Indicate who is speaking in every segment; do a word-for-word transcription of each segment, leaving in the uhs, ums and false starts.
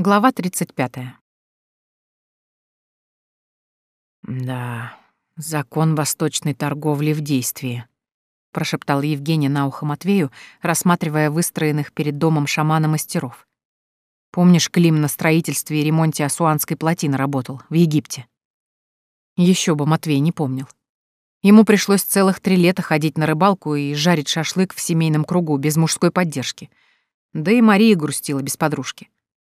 Speaker 1: Глава тридцать пятая.
Speaker 2: «Да, закон восточной торговли в действии», — прошептал Евгений на ухо Матвею, рассматривая выстроенных перед домом шамана мастеров. «Помнишь, Клим на строительстве и ремонте Асуанской плотины работал, в Египте?» Еще бы Матвей не помнил. Ему пришлось целых три лета ходить на рыбалку и жарить шашлык в семейном кругу без мужской поддержки. Да и Мария грустила без подружки.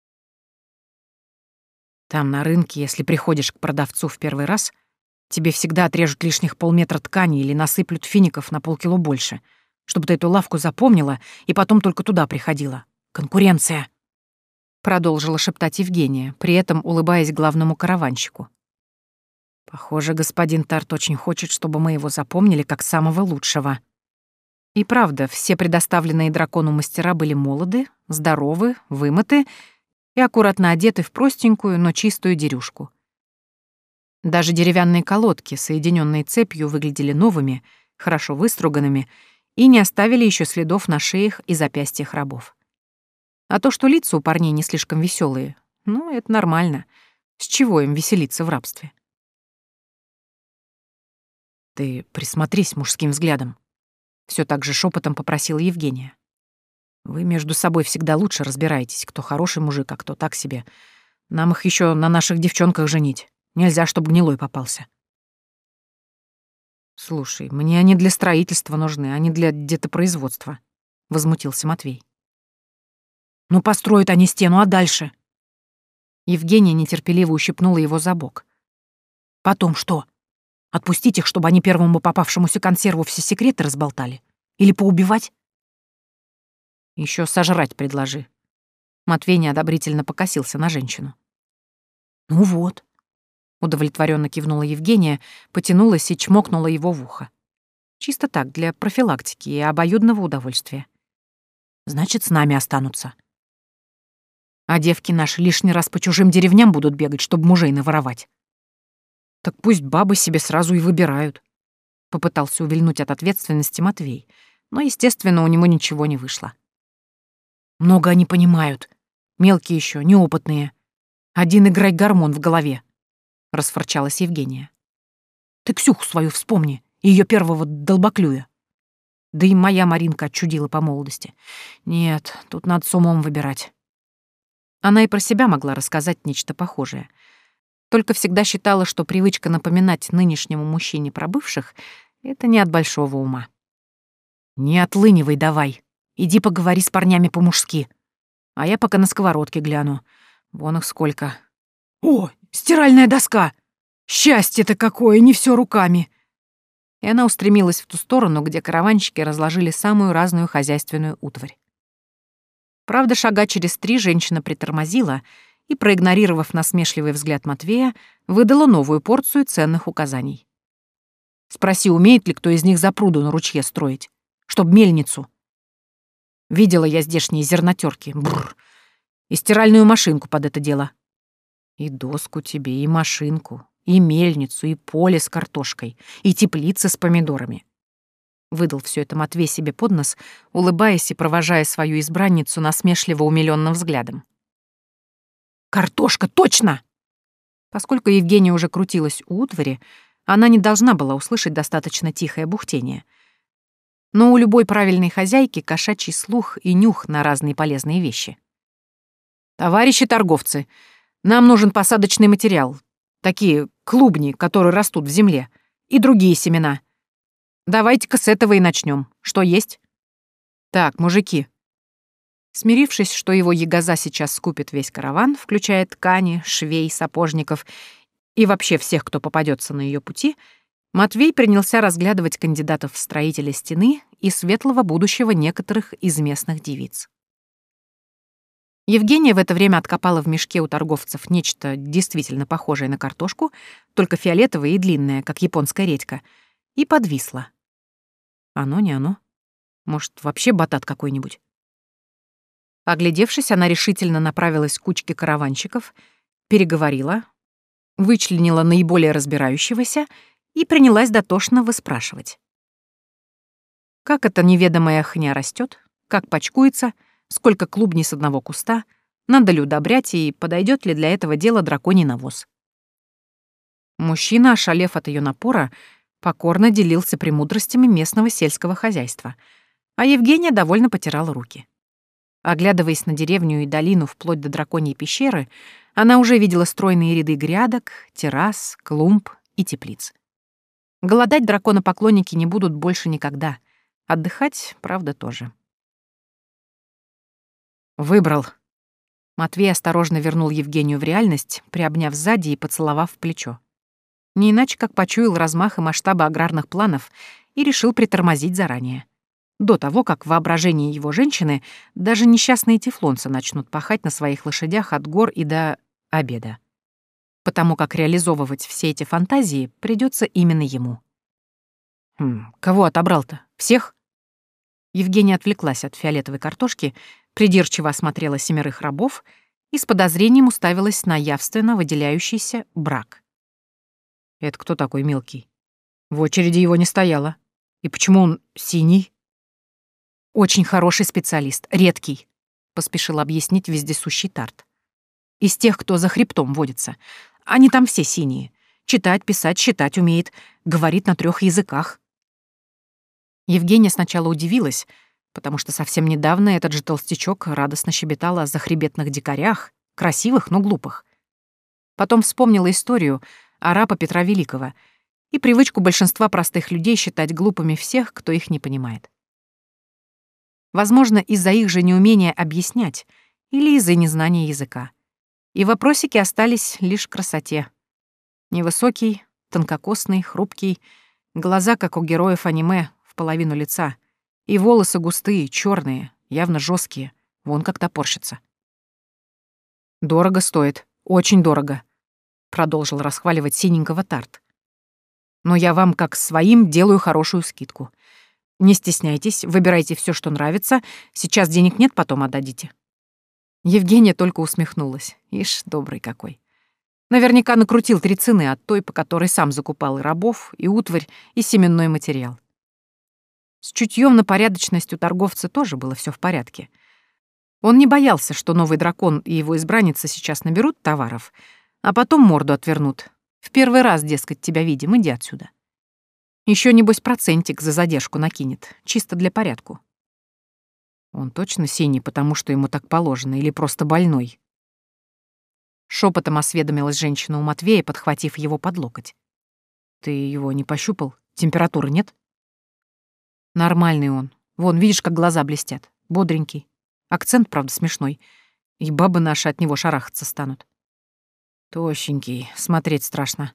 Speaker 2: Там, на рынке, если приходишь к продавцу в первый раз, тебе всегда отрежут лишних полметра ткани или насыплют фиников на полкило больше, чтобы ты эту лавку запомнила и потом только туда приходила. Конкуренция!» Продолжила шептать Евгения, при этом улыбаясь главному караванщику. «Похоже, господин Тарт очень хочет, чтобы мы его запомнили как самого лучшего». И правда, все предоставленные дракону мастера были молоды, здоровы, вымыты и аккуратно одеты в простенькую, но чистую дерюшку. Даже деревянные колодки, соединенные цепью, выглядели новыми, хорошо выструганными и не оставили еще следов на шеях и запястьях рабов. А то, что лица у парней не слишком веселые, ну, это нормально. С чего им веселиться в рабстве? «Ты присмотрись мужским взглядом», — все так же шепотом попросила Евгения. «Вы между собой всегда лучше разбираетесь, кто хороший мужик, а кто так себе. Нам их еще на наших девчонках женить. Нельзя, чтобы гнилой попался». «Слушай, мне они для строительства нужны, а не для детопроизводства», — возмутился Матвей. «Ну, построят они стену, а дальше?» Евгения нетерпеливо ущипнула его за бок. «Потом что? Отпустить их, чтобы они первому попавшемуся консерву все секреты разболтали? Или поубивать?» Еще сожрать предложи». Матвей неодобрительно покосился на женщину. «Ну вот», — удовлетворенно кивнула Евгения, потянулась и чмокнула его в ухо. Чисто так, для профилактики и обоюдного удовольствия. «Значит, с нами останутся. А девки наши лишний раз по чужим деревням будут бегать, чтобы мужей наворовать. Так пусть бабы себе сразу и выбирают», — попытался увильнуть от ответственности Матвей, но, естественно, у него ничего не вышло. «Много они понимают. Мелкие еще, неопытные. Один играть гормон в голове», — расфорчалась Евгения. «Ты Ксюху свою вспомни, ее первого долбоклюя. Да и моя Маринка отчудила по молодости. Нет, тут надо с умом выбирать». Она и про себя могла рассказать нечто похожее. Только всегда считала, что привычка напоминать нынешнему мужчине про бывших — это не от большого ума. «Не отлынивай давай. Иди поговори с парнями по-мужски. А я пока на сковородке гляну. Вон их сколько. О, стиральная доска! Счастье-то какое, не все руками!» И она устремилась в ту сторону, где караванщики разложили самую разную хозяйственную утварь. Правда, шага через три женщина притормозила и, проигнорировав насмешливый взгляд Матвея, выдала новую порцию ценных указаний. «Спроси, умеет ли кто из них запруду на ручье строить, чтоб мельницу. Видела я здешние зернотёрки, бррр, и стиральную машинку под это дело. И доску тебе, и машинку, и мельницу, и поле с картошкой, и теплицы с помидорами». Выдал все это Матвей себе под нос, улыбаясь и провожая свою избранницу насмешливо умилённым взглядом. «Картошка, точно!» Поскольку Евгения уже крутилась у утвари, она не должна была услышать достаточно тихое бухтение. Но у любой правильной хозяйки кошачий слух и нюх на разные полезные вещи. «Товарищи торговцы, нам нужен посадочный материал. Такие клубни, которые растут в земле, и другие семена. Давайте-ка с этого и начнем. Что есть?» «Так, мужики». Смирившись, что его ягоза сейчас скупит весь караван, включая ткани, швей, сапожников и вообще всех, кто попадется на ее пути, Матвей принялся разглядывать кандидатов в строители стены и светлого будущего некоторых из местных девиц. Евгения в это время откопала в мешке у торговцев нечто действительно похожее на картошку, только фиолетовое и длинное, как японская редька, и подвисла. Оно не оно. Может, вообще батат какой-нибудь? Оглядевшись, она решительно направилась к кучке караванщиков, переговорила, вычленила наиболее разбирающегося и принялась дотошно выспрашивать. Как эта неведомая хня растет, как почкуется, сколько клубней с одного куста, Надо ли удобрять и подойдет ли для этого дела драконий навоз. Мужчина, ошалев от ее напора, покорно делился премудростями местного сельского хозяйства, а Евгения довольно потирала руки. Оглядываясь на деревню и долину вплоть до драконьей пещеры, она уже видела стройные ряды грядок, террас, клумб и теплиц. Голодать драконопоклонники не будут больше никогда. Отдыхать, правда, тоже. «Выбрал». Матвей осторожно вернул Евгению в реальность, приобняв сзади и поцеловав в плечо. Не иначе, как почуял размах и масштабы аграрных планов и решил притормозить заранее. До того, как в воображении его женщины даже несчастные тефлонцы начнут пахать на своих лошадях от гор и до обеда. Потому как реализовывать все эти фантазии придется именно ему. «Хм, кого отобрал-то? Всех?» Евгения отвлеклась от фиолетовой картошки, придирчиво осмотрела семерых рабов и с подозрением уставилась на явственно выделяющийся брак. «Это кто такой мелкий? В очереди его не стояло. И почему он синий?» «Очень хороший специалист, редкий», — поспешил объяснить вездесущий Тарт. «Из тех, кто за хребтом водится. Они там все синие. Читать, писать, считать умеет. Говорит на трех языках». Евгения сначала удивилась, потому что совсем недавно этот же толстячок радостно щебетал о захребетных дикарях, красивых, но глупых. Потом вспомнила историю араба Петра Великого и привычку большинства простых людей считать глупыми всех, кто их не понимает. Возможно, из-за их же неумения объяснять или из-за незнания языка. И вопросики остались лишь в красоте. Невысокий, тонкокосный, хрупкий, глаза, как у героев аниме, в половину лица, и волосы густые, черные, явно жесткие, вон как топорщится. «Дорого стоит, очень дорого», — продолжил расхваливать синенького Тарт. «Но я вам, как своим, делаю хорошую скидку. Не стесняйтесь, выбирайте все, что нравится. Сейчас денег нет, потом отдадите». Евгения только усмехнулась. Ишь, добрый какой. Наверняка накрутил три цены от той, по которой сам закупал и рабов, и утварь, и семенной материал. С чутьем на порядочность у торговца тоже было все в порядке. Он не боялся, что новый дракон и его избранница сейчас наберут товаров, а потом морду отвернут. В первый раз, дескать, тебя видим, иди отсюда. Еще, небось, процентик за задержку накинет, чисто для порядку. Он точно синий, потому что ему так положено, или просто больной? Шепотом осведомилась женщина у Матвея, подхватив его под локоть. «Ты его не пощупал? Температуры нет?» «Нормальный он. Вон, видишь, как глаза блестят. Бодренький. Акцент, правда, смешной. И бабы наши от него шарахаться станут. Тощенький, смотреть страшно».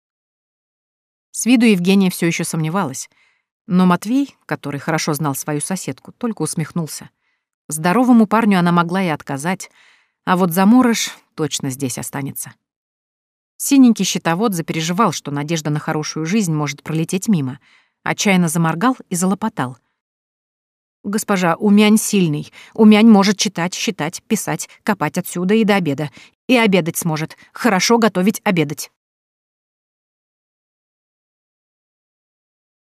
Speaker 2: С виду Евгения все еще сомневалась, но Матвей, который хорошо знал свою соседку, только усмехнулся. Здоровому парню она могла и отказать, а вот заморыш точно здесь останется. Синенький щитовод запереживал, что надежда на хорошую жизнь может пролететь мимо, отчаянно заморгал и залопотал. «Госпожа, Умянь сильный. Умянь может читать, считать, писать, копать отсюда и до обеда. И обедать сможет. Хорошо готовить, обедать».